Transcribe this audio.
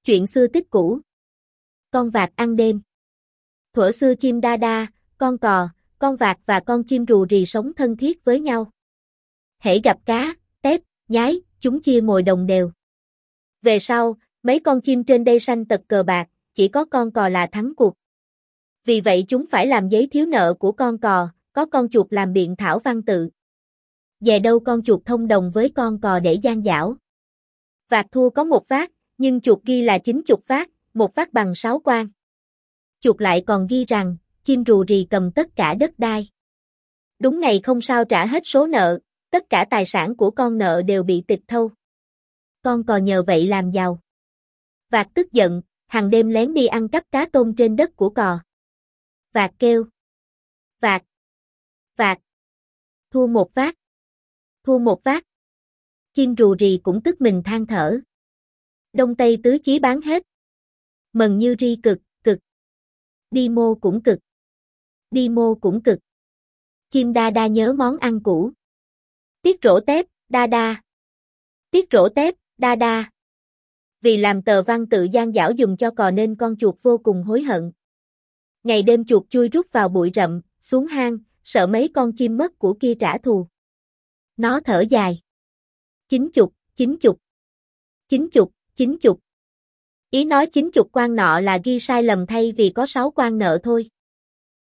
Chuyện xưa tích cũ. Con vạc ăn đêm. Thuở xưa chim đa đa, con cò, con vạc và con chim rù rì sống thân thiết với nhau. Hễ gặp cá, tép, nhái, chúng chia ngồi đồng đều. Về sau, mấy con chim trên đây sanh tật cờ bạc, chỉ có con cò là thắng cuộc. Vì vậy chúng phải làm giấy thiếu nợ của con cò, có con chuột làm biện thảo văn tự. Về đâu con chuột thông đồng với con cò để gian giảo. Vạc thua có một vác, nhưng chuột ghi là 90 vác, một vác bằng 6 quan. Chuột lại còn ghi rằng, chim rù rì cầm tất cả đất đai. Đúng ngày không sao trả hết số nợ, tất cả tài sản của con nợ đều bị tịch thâu. Con cò nhờ vậy làm giàu. Vạc tức giận, hàng đêm lén đi ăn cắp cá tôm trên đất của cò. Vạc kêu. Vạc. Vạc. Thua một vác. Thua một vác. Chim rù rì cũng tức mình than thở. Đông Tây tứ chí bán hết. Mần như ri cực, cực. Đi mô cũng cực. Đi mô cũng cực. Chim đa đa nhớ món ăn cũ. Tiết rổ tép, đa đa. Tiết rổ tép, đa đa. Vì làm tờ văn tự gian giảo dùng cho cò nên con chuột vô cùng hối hận. Ngày đêm chuột chui rút vào bụi rậm, xuống hang, sợ mấy con chim mất của kia trả thù. Nó thở dài. 90, 90. 90, 90. Ý nói 90 quan nọ là ghi sai lầm thay vì có 6 quan nợ thôi.